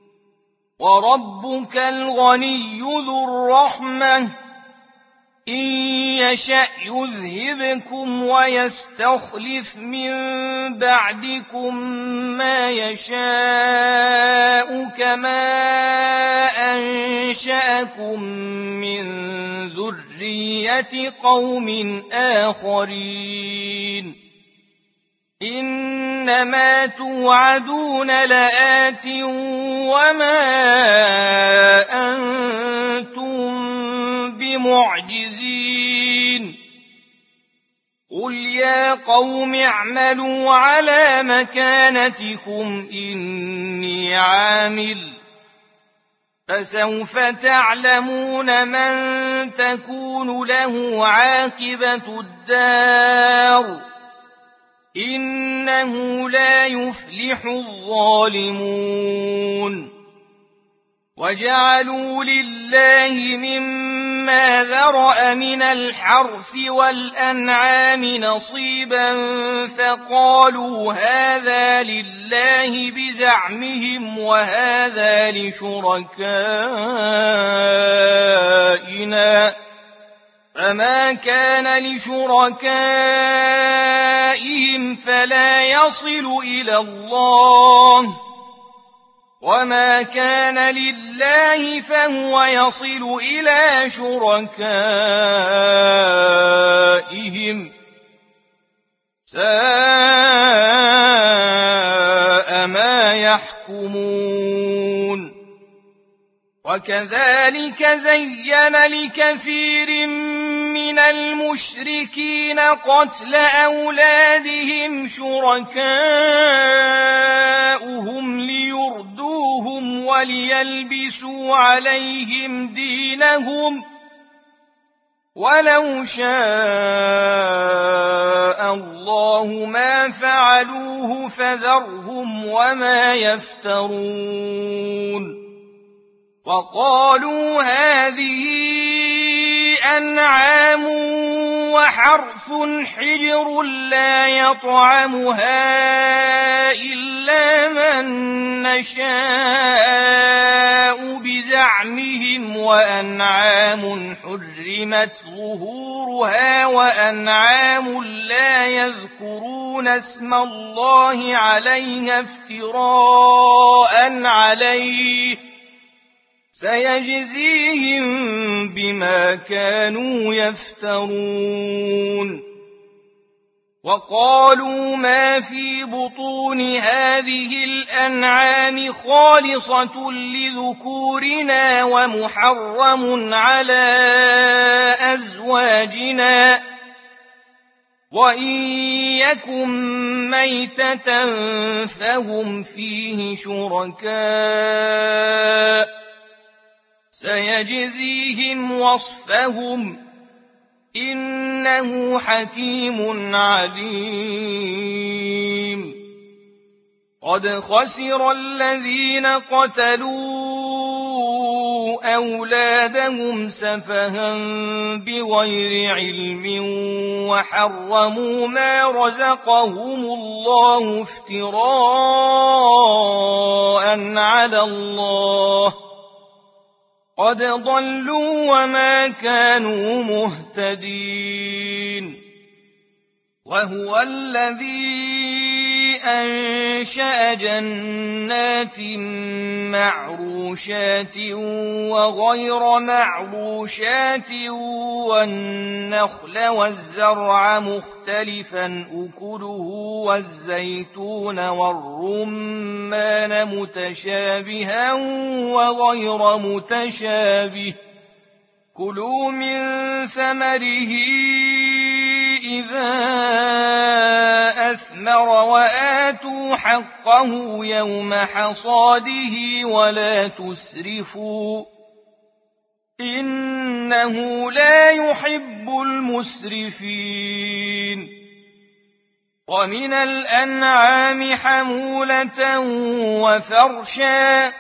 وربك الغني ذو الرحمة إن يشأ يذهبكم ويستخلف من بعدكم ما يشاء كما أنشأكم من ذرية قوم آخرين إنما توعدون لآت وما أنتم بمعجزين قل يا قوم اعملوا على مكانتكم إني عامل فسوف تعلمون من تكون له عاقبة الدار إنه لا يفلح الظالمون وجعلوا لله مما ذرأ من الحرث والأنعام نصيبا فقالوا هذا لله بزعمهم وهذا لشركائنا فما كان لشركائهم فلا يصل إلى الله وما كان لله فهو يصل إلى شركائهم ساء ما يحكمون وكذلك زين لكثير من المشركين قتل أولادهم شركاؤهم ليردوهم وليلبسوا عليهم دينهم ولو شاء الله ما فعلوه فذرهم وما يفترون وقالوا هذه أنعام وحرث حجر لا يطعمها إلا من نشاء بزعمهم وأنعام حرمت ظهورها وأنعام لا يذكرون اسم الله عليها افتراء عليه سيجزيهم بما كانوا يفترون وقالوا ما في بطون هذه الأنعام خالصة لذكورنا ومحرم على أزواجنا وإن يكن ميتة فهم فيه شركاء سيجزيهم وصفهم إنه حكيم عليم قد خسر الذين قتلوا أولادهم سفها بغير علم وحرموا ما رزقهم الله افتراء على الله قد ضلوا وما كانوا مهتدين. وهو الذي أنشأ جنات معروشات وغير معروشات والنخل والزرع مختلفا أكله والزيتون والرمان متشابها وغير متشابه كلوا من ثمره إذا أثمر وآتوا حقه يوم حصاده ولا تسرفوا إنه لا يحب المسرفين. ومن الأنعام حمولة وفرشا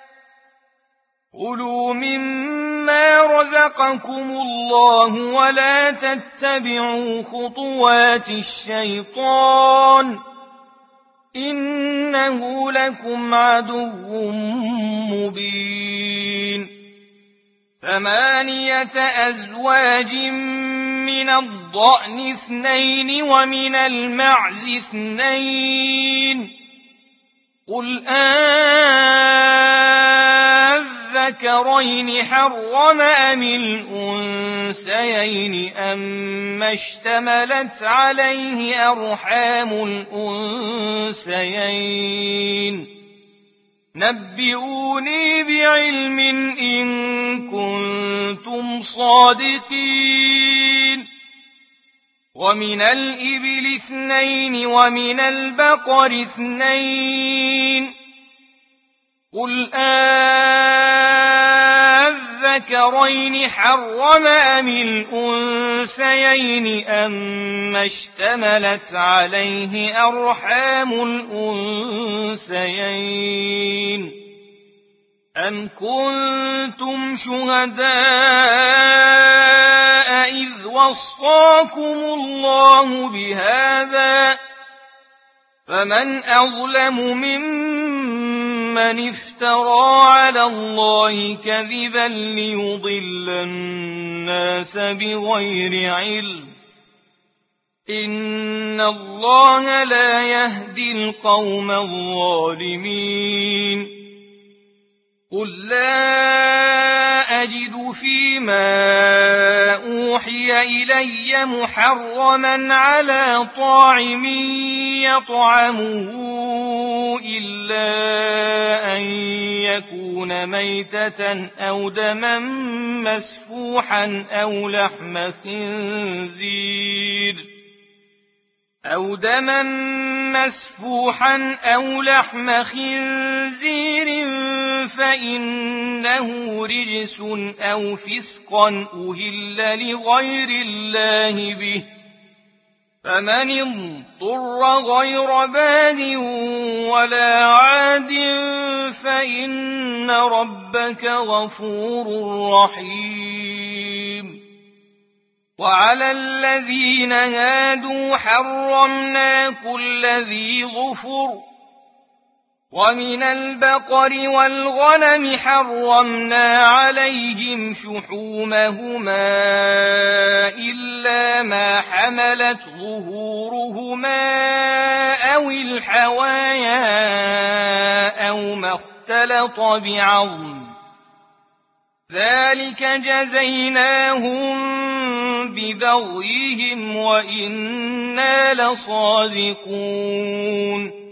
كلوا مما رزقكم الله ولا تتبعوا خطوات الشيطان إنه لكم عدو مبين. ثمانية أزواج من الضأن اثنين ومن المعز اثنين قل أذكرين حرم أم الأنثيين أما اشتملت عليه أرحام الأنثيين نبئوني بعلم إن كنتم صادقين. ومن الإبل اثنين ومن البقر اثنين قل أذكرين حرم أم الأنثيين أما اشتملت عليه أرحام الأنثيين أم كنتم شهداء إذ وصاكم الله بهذا فمن أظلم ممن افترى على الله كذبا ليضل الناس بغير علم إن الله لا يهدي القوم الظالمين. قل لا أجد فيما أوحي إلي محرما على طاعم يطعمه إلا أن يكون ميتة أو دما مسفوحا أو لحم خنزير أو دما مسفوحا أو لحم خنزير فإنه رجس أو فسقا أهل لغير الله به فمن اضطر غير باغ ولا عاد فإن ربك غفور رحيم. وعلى الذين هادوا حرمنا كل ذي ظفر ومن البقر والغنم حرمنا عليهم شحومهما إلا ما حملت ظهورهما أو الحوايا أو ما اختلط بعظم ذلك جزيناهم ببغيهم وإنا لصادقون.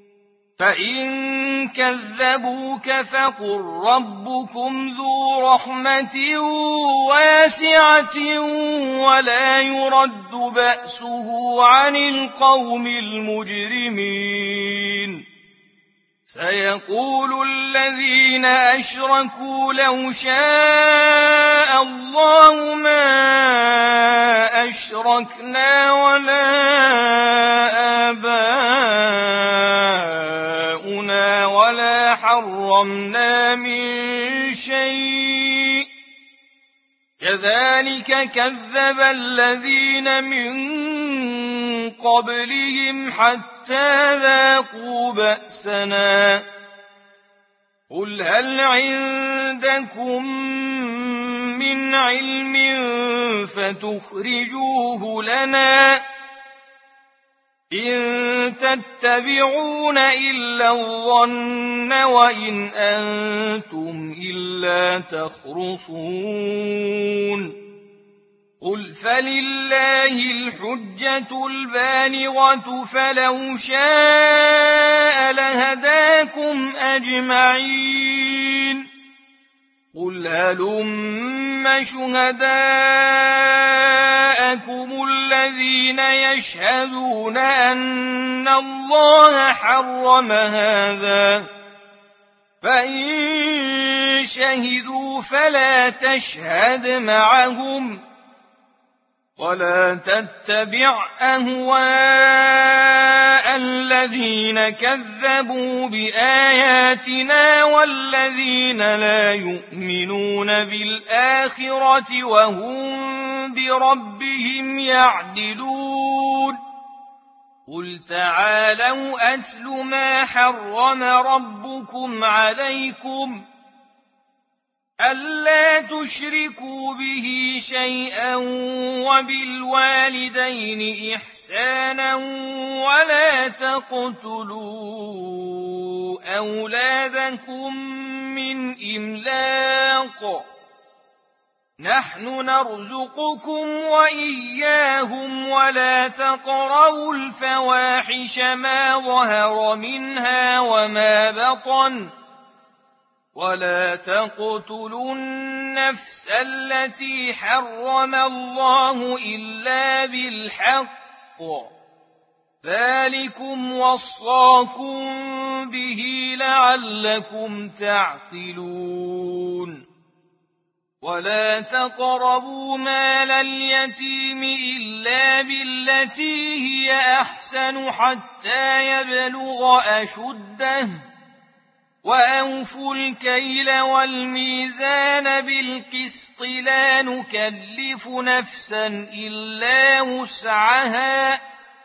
فإن كذبوك فقل ربكم ذو رحمة واسعة ولا يرد بأسه عن القوم المجرمين. سيقول الذين أشركوا لو شاء الله ما أشركنا ولا آباؤنا ولا حرمنا من شيء كذلك كذب الذين من قبلهم حتى ذاقوا بأسنا قل هل عندكم من علم فتخرجوه لنا إن تتبعون إلا الظن وإن أنتم إلا تخرصون قل فلله الحجة البالغة فلو شاء لهداكم أجمعين قل هلم شهداءكم الذين يشهدون أن الله حرم هذا فإن شهدوا فلا تشهد معهم ولا تتبع أهواء الذين كذبوا بآياتنا والذين لا يؤمنون بالآخرة وهم بربهم يعدلون قل تعالوا أتل ما حرم ربكم عليكم ألا تشركوا به شيئا وبالوالدين إحسانا ولا تقتلوا أولادكم من إملاق نحن نرزقكم وإياهم ولا تقربوا الفواحش ما ظهر منها وما بطن ولا تقتلوا النفس التي حرم الله إلا بالحق ذلكم وصاكم به لعلكم تعقلون ولا تقربوا مال اليتيم إلا بالتي هي أحسن حتى يبلغ أشده وأوفوا الكيل والميزان بالقسط لا نكلف نفسا إلا وسعها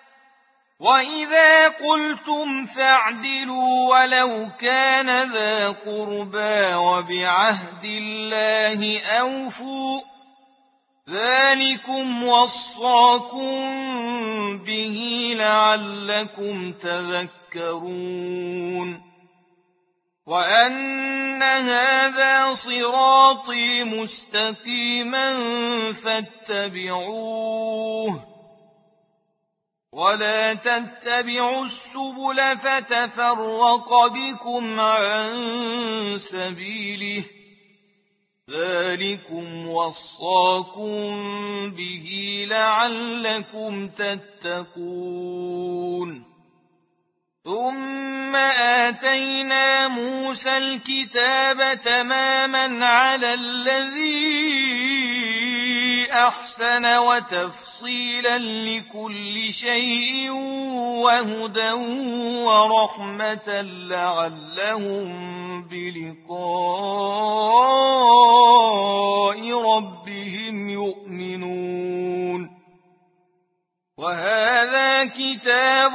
وإذا قلتم فاعدلوا ولو كان ذا قربى وبعهد الله أوفوا ذلكم وصاكم به لعلكم تذكرون وأن هذا صراطي مستقيما فاتبعوه ولا تتبعوا السبل فتفرق بكم عن سبيله ذلكم وصاكم به لعلكم تتقون ثم آتينا موسى الكتاب تماما على الذي أحسن وتفصيلا لكل شيء وهدى ورحمة لعلهم بلقاء ربهم يؤمنون وهذا كتاب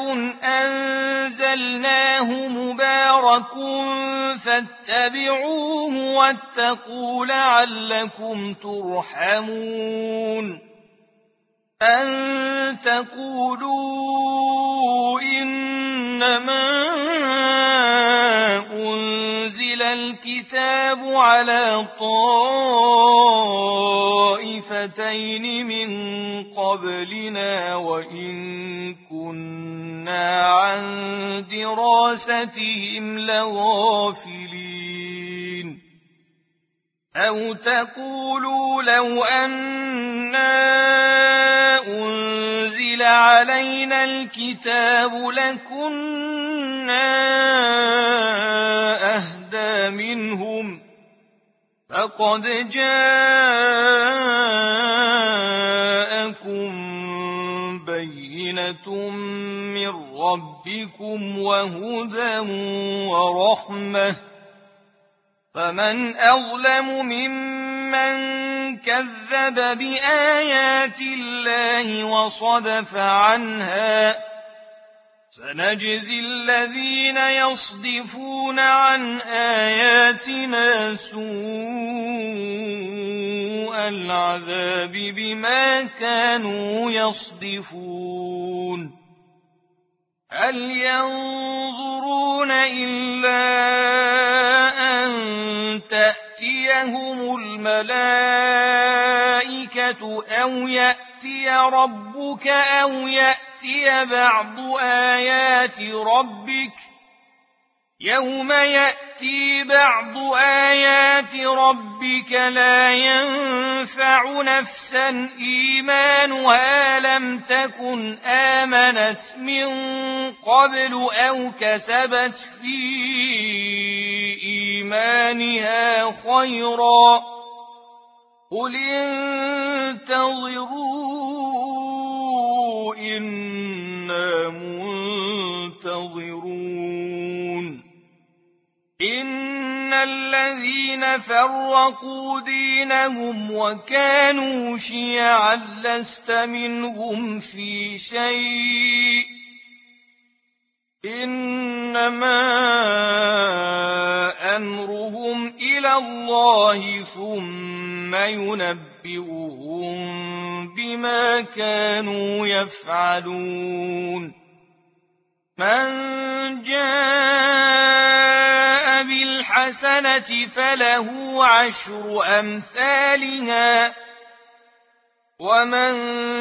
أنزلناه مبارك فاتبعوه واتقوا لعلكم ترحمون أن تقولوا إنما أنزل الكتاب على طائفتين من قبلنا وإن كنا عن دراستهم لغافلين أو تقولوا لو أنا أنزل علينا الكتاب لكنا أهدى منهم فقد جاءكم بينة من ربكم وهدى ورحمة فمن أظلم ممن كذب بآيات الله وصدف عنها سنجزي الذين يصدفون عن آياتنا سوء العذاب بما كانوا يصدفون هل ينظرون إلا أن تأتيهم الملائكة أو يأتي ربك أو يأتي بعض آيات ربك يوم يأتي بعض آيات ربك لا ينفع نفسا إيمانها لم تكن آمنت من قبل أو كسبت في إيمانها خيرا قل انتظروا إنا منتظرون إن الذين فرقوا دينهم وكانوا شيعا لست منهم في شيء إنما أمرهم إلى الله ثم ينبئهم بما كانوا يفعلون من جاء بالحسنة فله عشر أمثالها ومن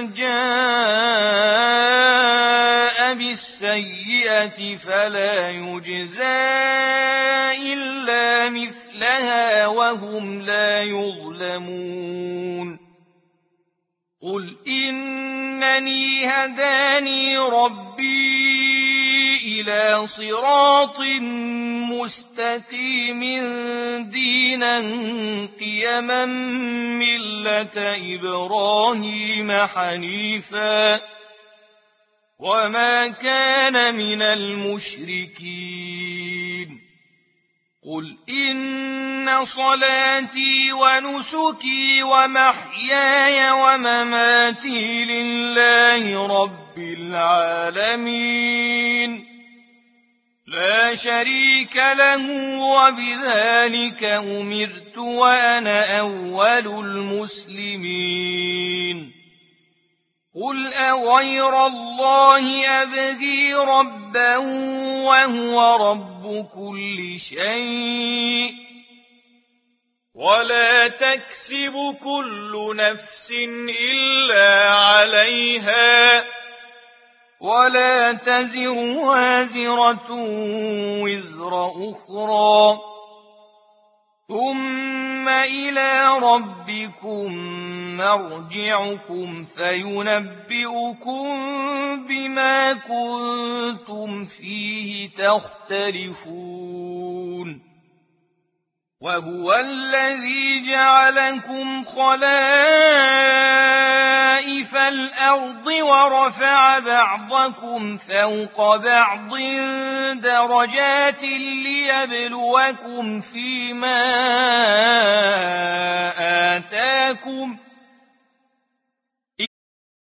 جاء بالسيئة فلا يجزى إلا مثلها وهم لا يظلمون قل إنني هداني ربي إلى صراط مستقيم دينا قيما ملة إبراهيم حنيفا وما كان من المشركين قل إن صلاتي ونسكي ومحياي ومماتي لله رب العالمين لا شريك له وبذلك أمرت وأنا أول المسلمين قل أغير الله أبغي ربا وهو رب كل شيء ولا تكسب كل نفس إلا عليها ولا تزر وازرة وزر أخرى ثم إلى ربكم مرجعكم فينبئكم بما كنتم فيه تختلفون وهو الذي جعلكم خلائف الأرض ورفع بعضكم فوق بعض درجات ليبلوكم فيما آتاكم